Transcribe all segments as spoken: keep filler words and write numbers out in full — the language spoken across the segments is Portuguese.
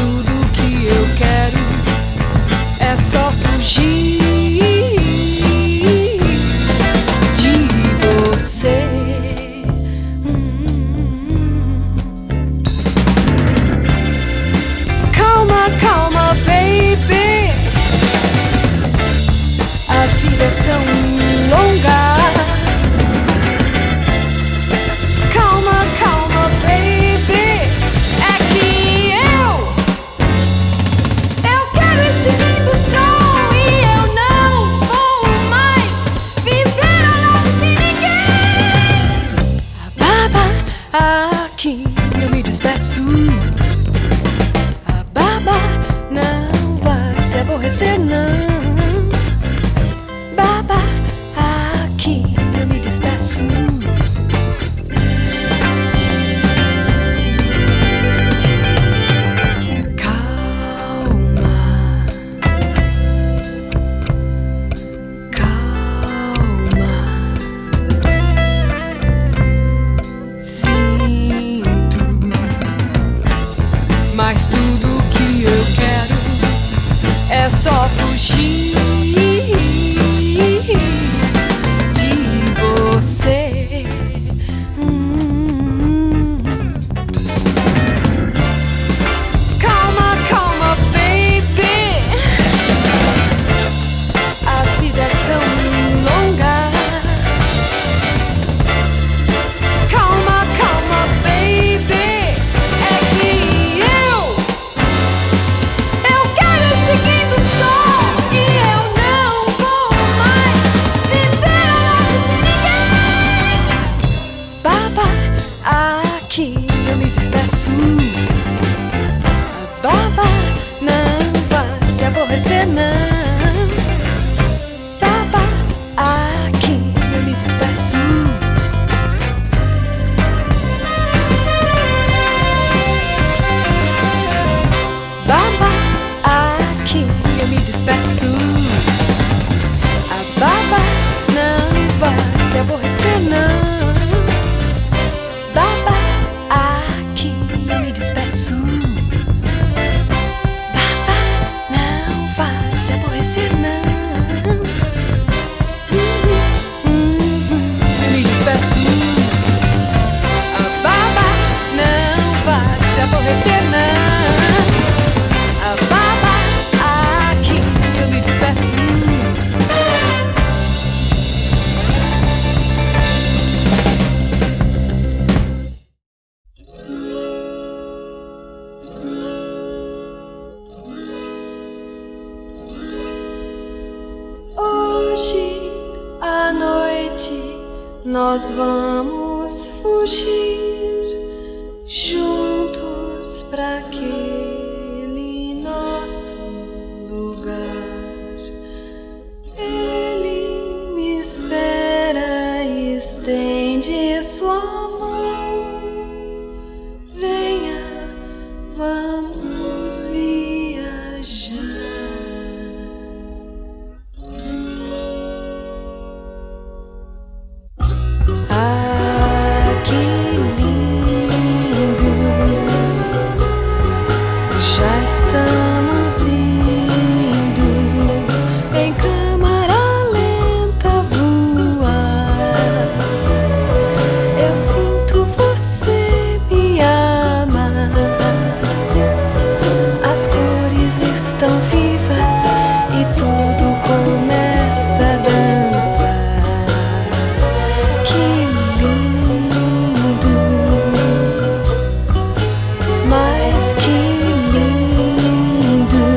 tudo que eu quero é só fugir de você. Calma, calma, baby. A vida é tão longa. Calma, calma, baby. É que eu Eu quero esse lindo som e eu não vou mais viver ao lado de ninguém. A baba, aqui eu me despeço. A baba, não vai se aborrecer, não. Baba, aqui eu me despeço. Calma, calma. Sinto, mas tudo que eu quero é só fugir de você. Hum. Calma, calma, baby. A vida é tão longa. Calma, calma, baby. É que eu Eu quero esse lindo som e eu não vou mais viver ao lado de ninguém. Baba, aqui eu me despeço. A baba, não vai se aborrecer, não. Baba, aqui eu me despeço. Baba, aqui eu me despeço. A baba não vai se aborrecer, não. Baba, aqui eu me despeço. Baba não vai se aborrecer, não. Uhum, uhum, eu me despeço. A baba não vai se aborrecer, não. A baba, aqui eu me despeço. Hoje à noite nós vamos fugir juntos pra aquele nosso lugar. Ele me espera e estende sua mão. Venha, vamos viajar. Ah, que lindo! Já estamos indo em câmara lenta voar. Eu sinto você me amar. As cores estão vivas e tudo começa a dançar. Que lindo, mas que lindo.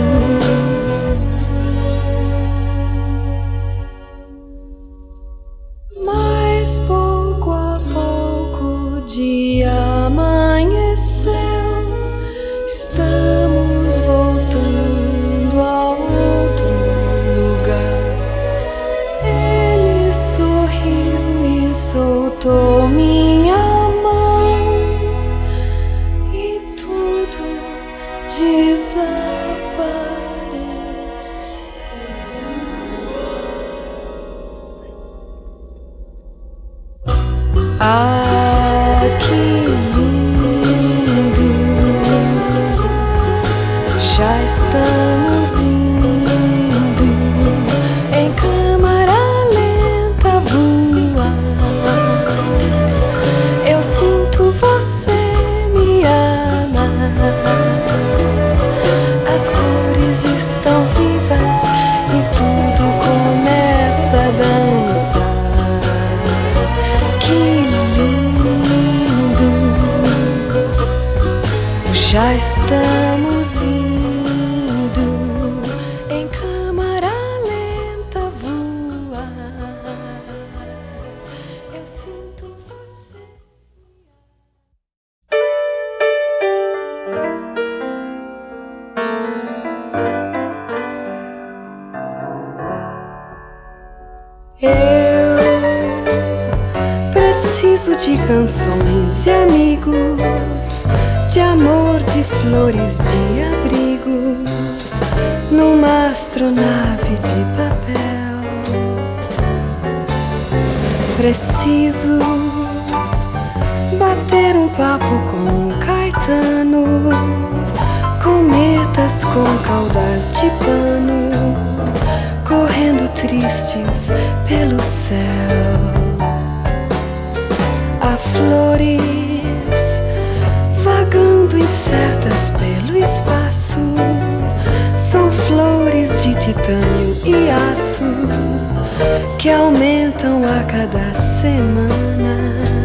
Mas pouco a pouco o dia amanheceu. Estamos voltando a outro lugar. Ele sorriu e soltou minha mão e tudo desapareceu. Ah, que lindo! Já estamos indo em câmara lenta voar. Eu sinto você me amar. As cores estão vivas e tudo começa a dançar. Que lindo! Já estamos indo em câmara lenta voar. Eu sinto você. Eu preciso de canções e amigos, de amor, de flores, de abrigo, numa astronave de papel. Preciso bater um papo com Caetano, cometas com caudas de pano, correndo tristes pelo céu. Há flores vagando incertas pelo espaço, são flores de titânio e aço que aumentam a cada semana.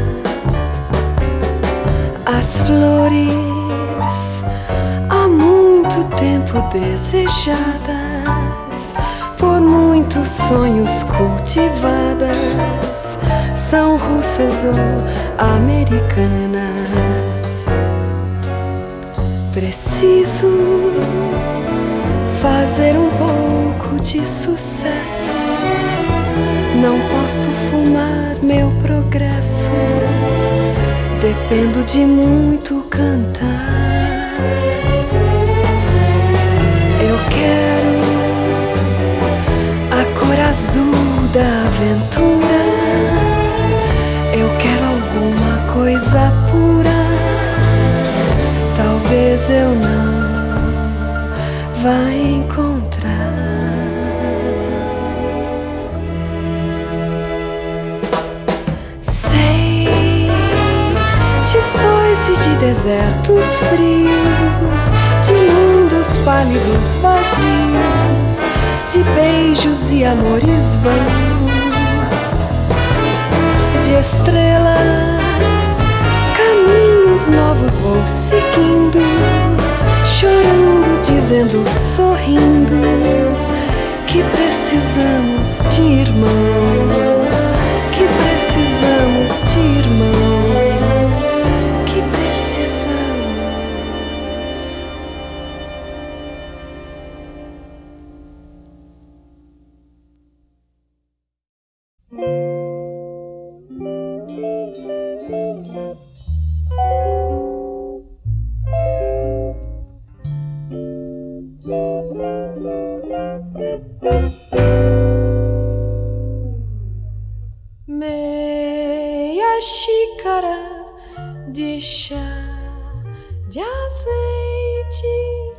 As flores há muito tempo desejadas, por muitos sonhos cultivadas, são russas ou americanas. Preciso fazer um pouco de sucesso, não posso fumar meu progresso, dependo de muito cantar. Eu quero a cor azul da aventura, eu quero alguma coisa pura. Talvez eu não vá encontrar. Sei de sóis e de desertos frios, de mundos pálidos vazios, de beijos e amores vãos, de estrelas, caminhos novos vou seguindo, chorando, dizendo, sorrindo, que precisamos de irmãos, que precisamos de irmãos, que precisamos. Meia xícara de chá de azeite,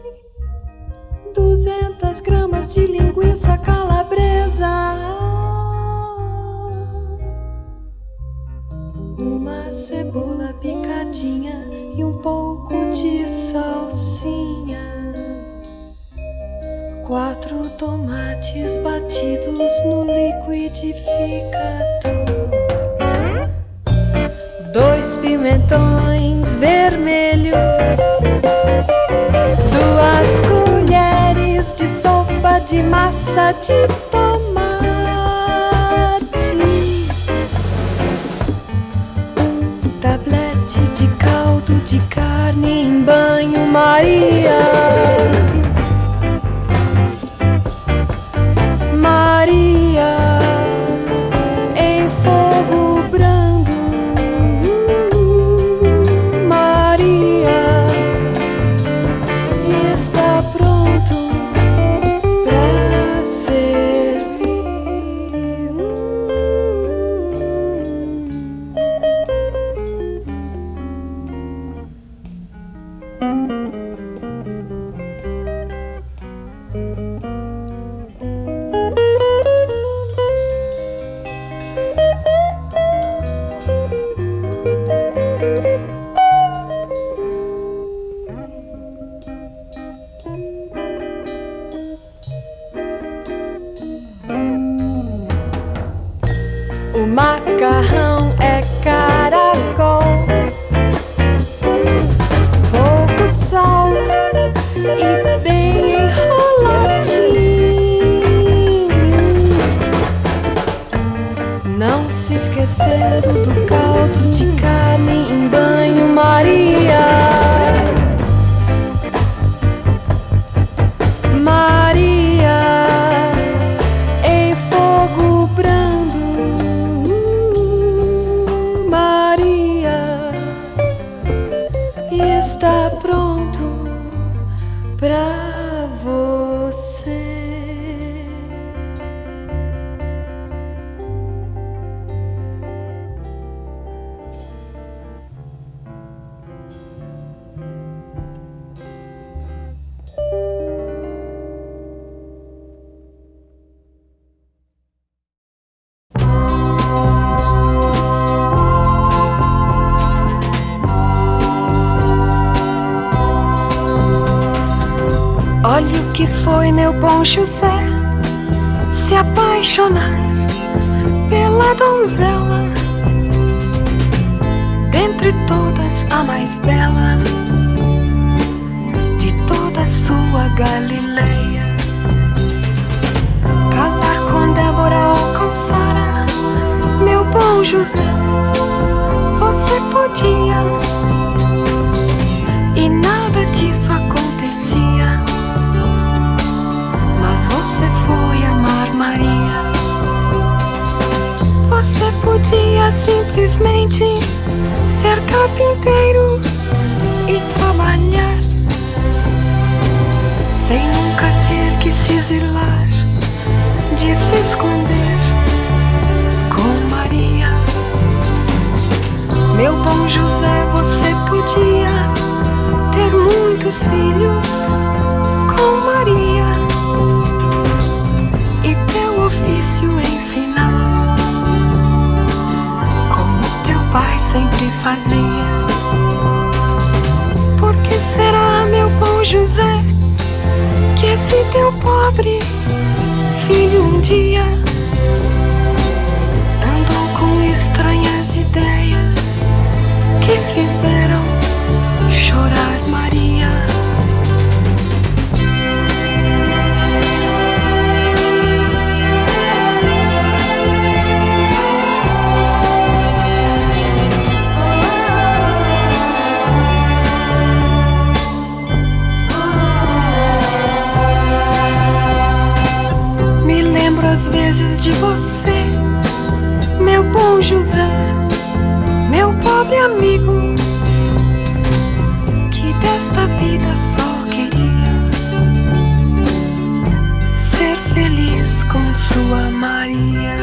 duzentas gramas de linguiça calabresa, uma cebola picadinha e um pouco de salsinha, quatro tomates batidos no liquidificador, dois pimentões vermelhos, duas colheres de sopa de massa de tomate, tablete de caldo de carne em banho-maria, Maria em fogo brando, Maria está pronto pra ser macarrão é caracol, pouco sal e bem enroladinho. Não se esquecendo do caldo de carne em banho-maria. Maria em fogo brando. Maria está pronto pra você. Olha o que foi meu bom José, se apaixonar pela donzela, dentre todas a mais bela de toda sua Galileia. Casar com Débora ou com Sara, meu bom José, você podia, e nada disso acontecia. Mas você foi amar Maria. Você podia simplesmente ser carpinteiro e trabalhar, sem nunca ter que se exilar, de se esconder com Maria. Meu bom José, você podia ter muitos filhos com Maria e teu ofício ensinar, como teu pai sempre fazia. Por que será, meu bom José, que esse teu pobre filho um dia andou com estranhas ideias que fizeram chorar Maria? Me lembro às vezes de você, meu bom José, meu pobre amigo, que desta vida só queria ser feliz com sua Maria.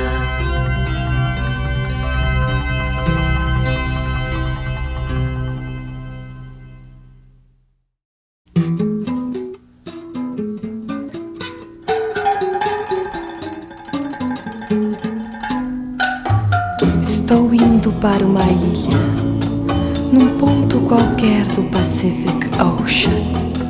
Estou indo para uma ilha, num ponto qualquer do Pacific Ocean.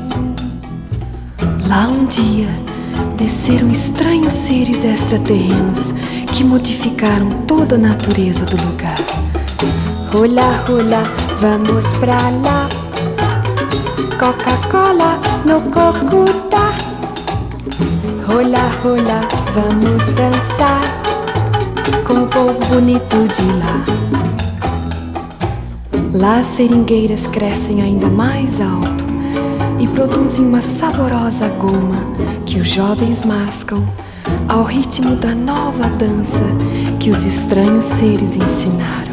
Lá um dia desceram estranhos seres extraterrenos que modificaram toda a natureza do lugar. Rola, rola, vamos pra lá. Coca-Cola no Cocutá. Rola, rola, vamos dançar com o povo bonito de lá. Lá as seringueiras crescem ainda mais alto e produzem uma saborosa goma que os jovens mascam ao ritmo da nova dança que os estranhos seres ensinaram.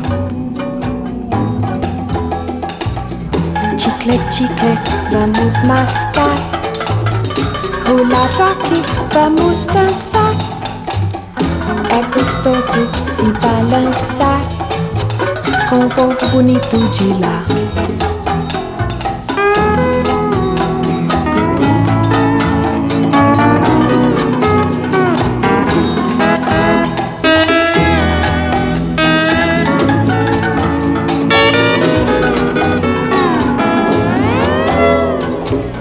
Chicle, chicle, vamos mascar. Hula rock, vamos dançar. É gostoso se balançar com o povo bonito de lá.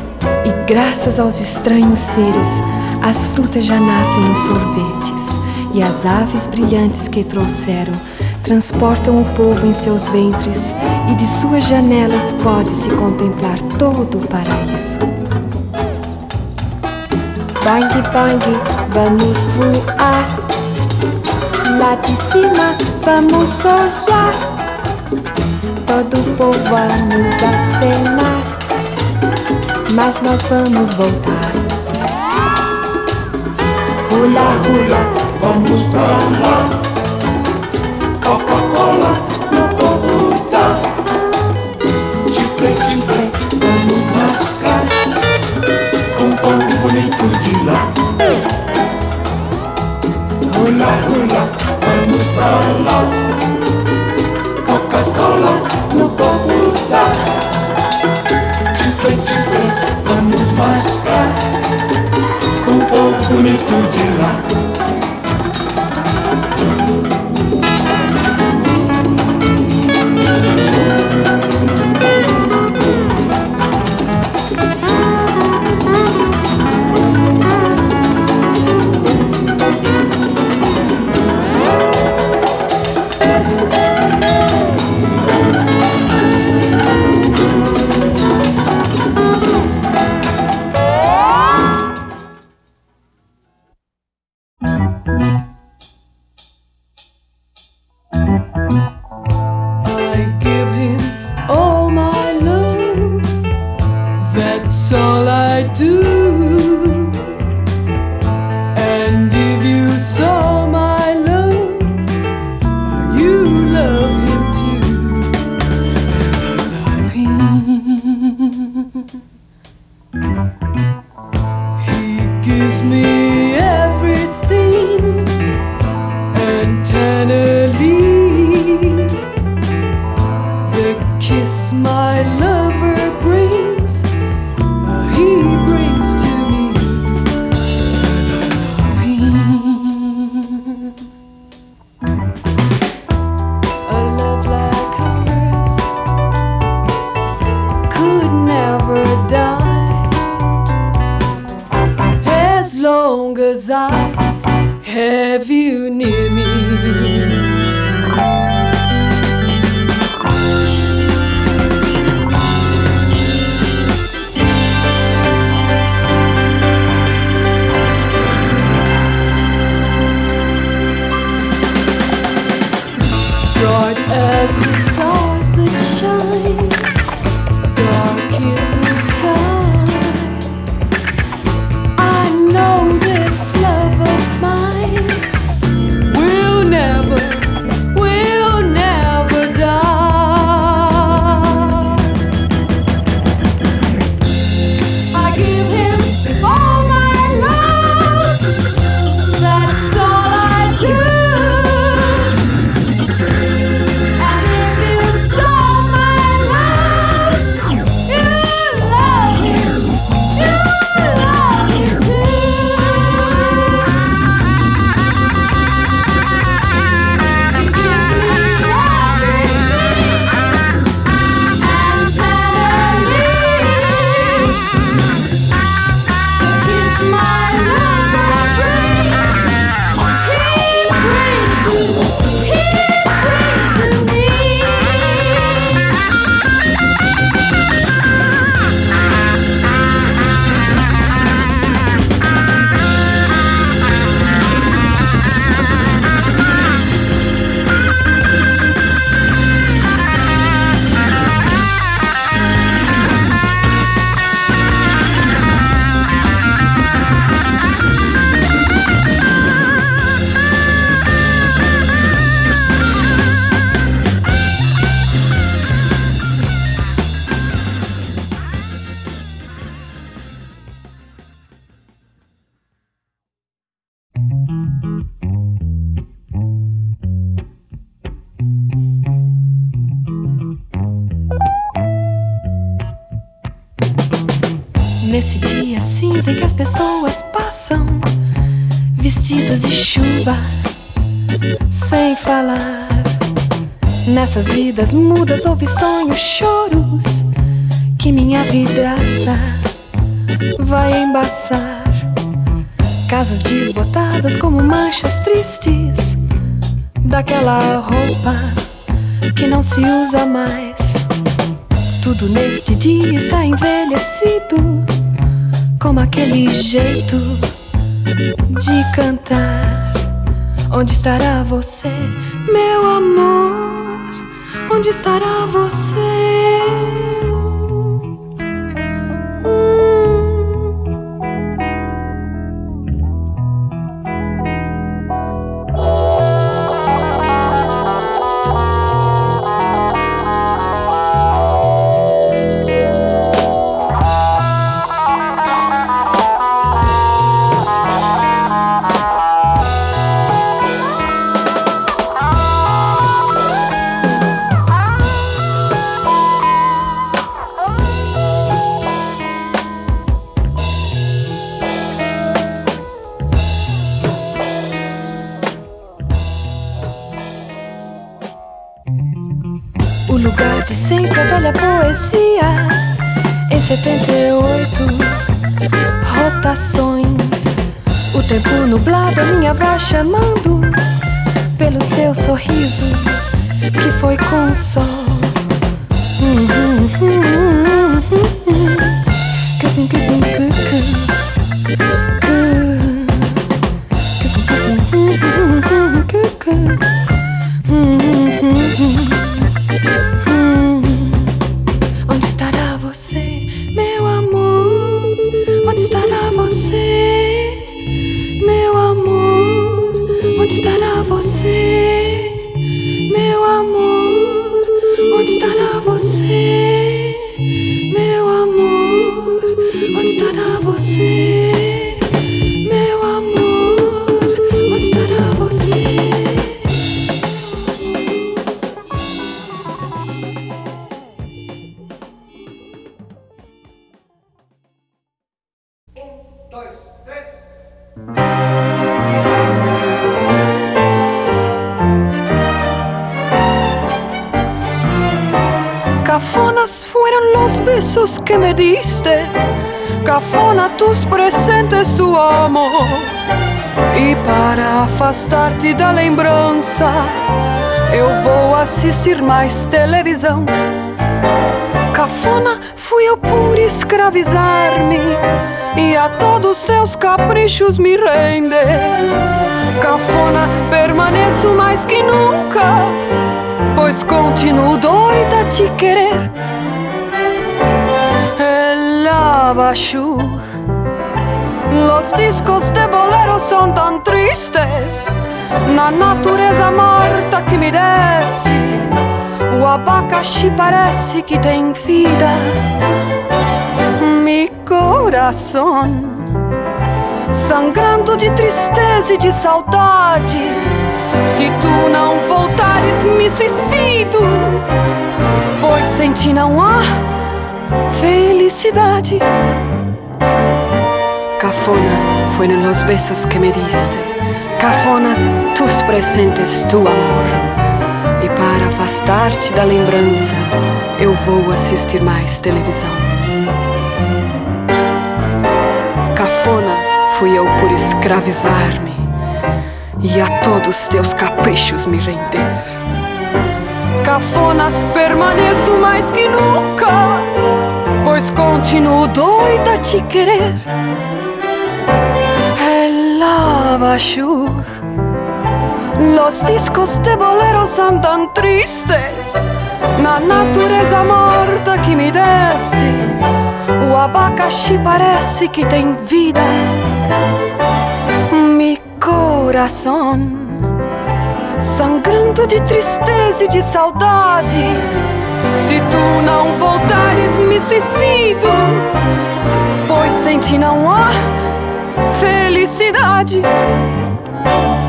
E graças aos estranhos seres, as frutas já nascem em sorvetes E as aves brilhantes que trouxeram transportam o povo em seus ventres, e de suas janelas pode-se contemplar todo o paraíso. Bang, bang, vamos voar. Lá de cima vamos olhar. Todo o povo a nos acenar, mas nós vamos voltar. Hula, hula, vamos pra lá. Coca-Cola no copo dá. Chicle, chicle, vamos mascar com o povo bonito de lá. Hula, hula, vamos pra lá. Coca-Cola no copo dá. Chicle, chicle, vamos mascar com o povo bonito de lá. Nesse dia cinza em que as pessoas passam vestidas de chuva, sem falar. Nessas vidas mudas houve sonhos, choros, que minha vidraça vai embaçar. Casas desbotadas como manchas tristes daquela roupa que não se usa mais. Tudo neste dia está envelhecido, como aquele jeito de cantar. Onde estará você, meu amor? Onde estará você? O lugar de sempre, a velha poesia. Em setenta e oito rotações, o tempo nublado, a minha voz chamando pelo seu sorriso que foi com o sol. Onde estará você, meu amor? Onde estará você, meu amor? Onde estará você, meu amor? Onde estará você, meu amor? Onde estará você, meu amor? Onde estará você? Cafonas fueron los besos que me diste, cafona tus presentes, tu amor. E para afastar-te da lembrança, eu vou assistir mais televisão. Cafona fui eu por escravizar-me e a todos teus caprichos me render. Cafona permaneço mais que nunca, pois continuo doida a te querer. El abajur, los discos de bolero são tão tristes. Na natureza morta que me deste, o abacaxi parece que tem vida. Mi coração, sangrando de tristeza e de saudade. Se tu não voltares, me suicido, pois sem ti não há felicidade. Cafona fueron los besos que me diste, cafona tus presentes, tu amor. E para afastar-te da lembrança, eu vou assistir mais televisão. Cafona fui eu por escravizar-me e a todos teus caprichos me render. Cafona permaneço mais que nunca, pois continuo doida a te querer. El abajur, los discos de bolero são tão tristes. Na natureza morta que me deste, o abacaxi parece que tem vida. Mi coração, sangrando de tristeza e de saudade. Se tu não voltares, me suicido, pois sem ti não há felicidade.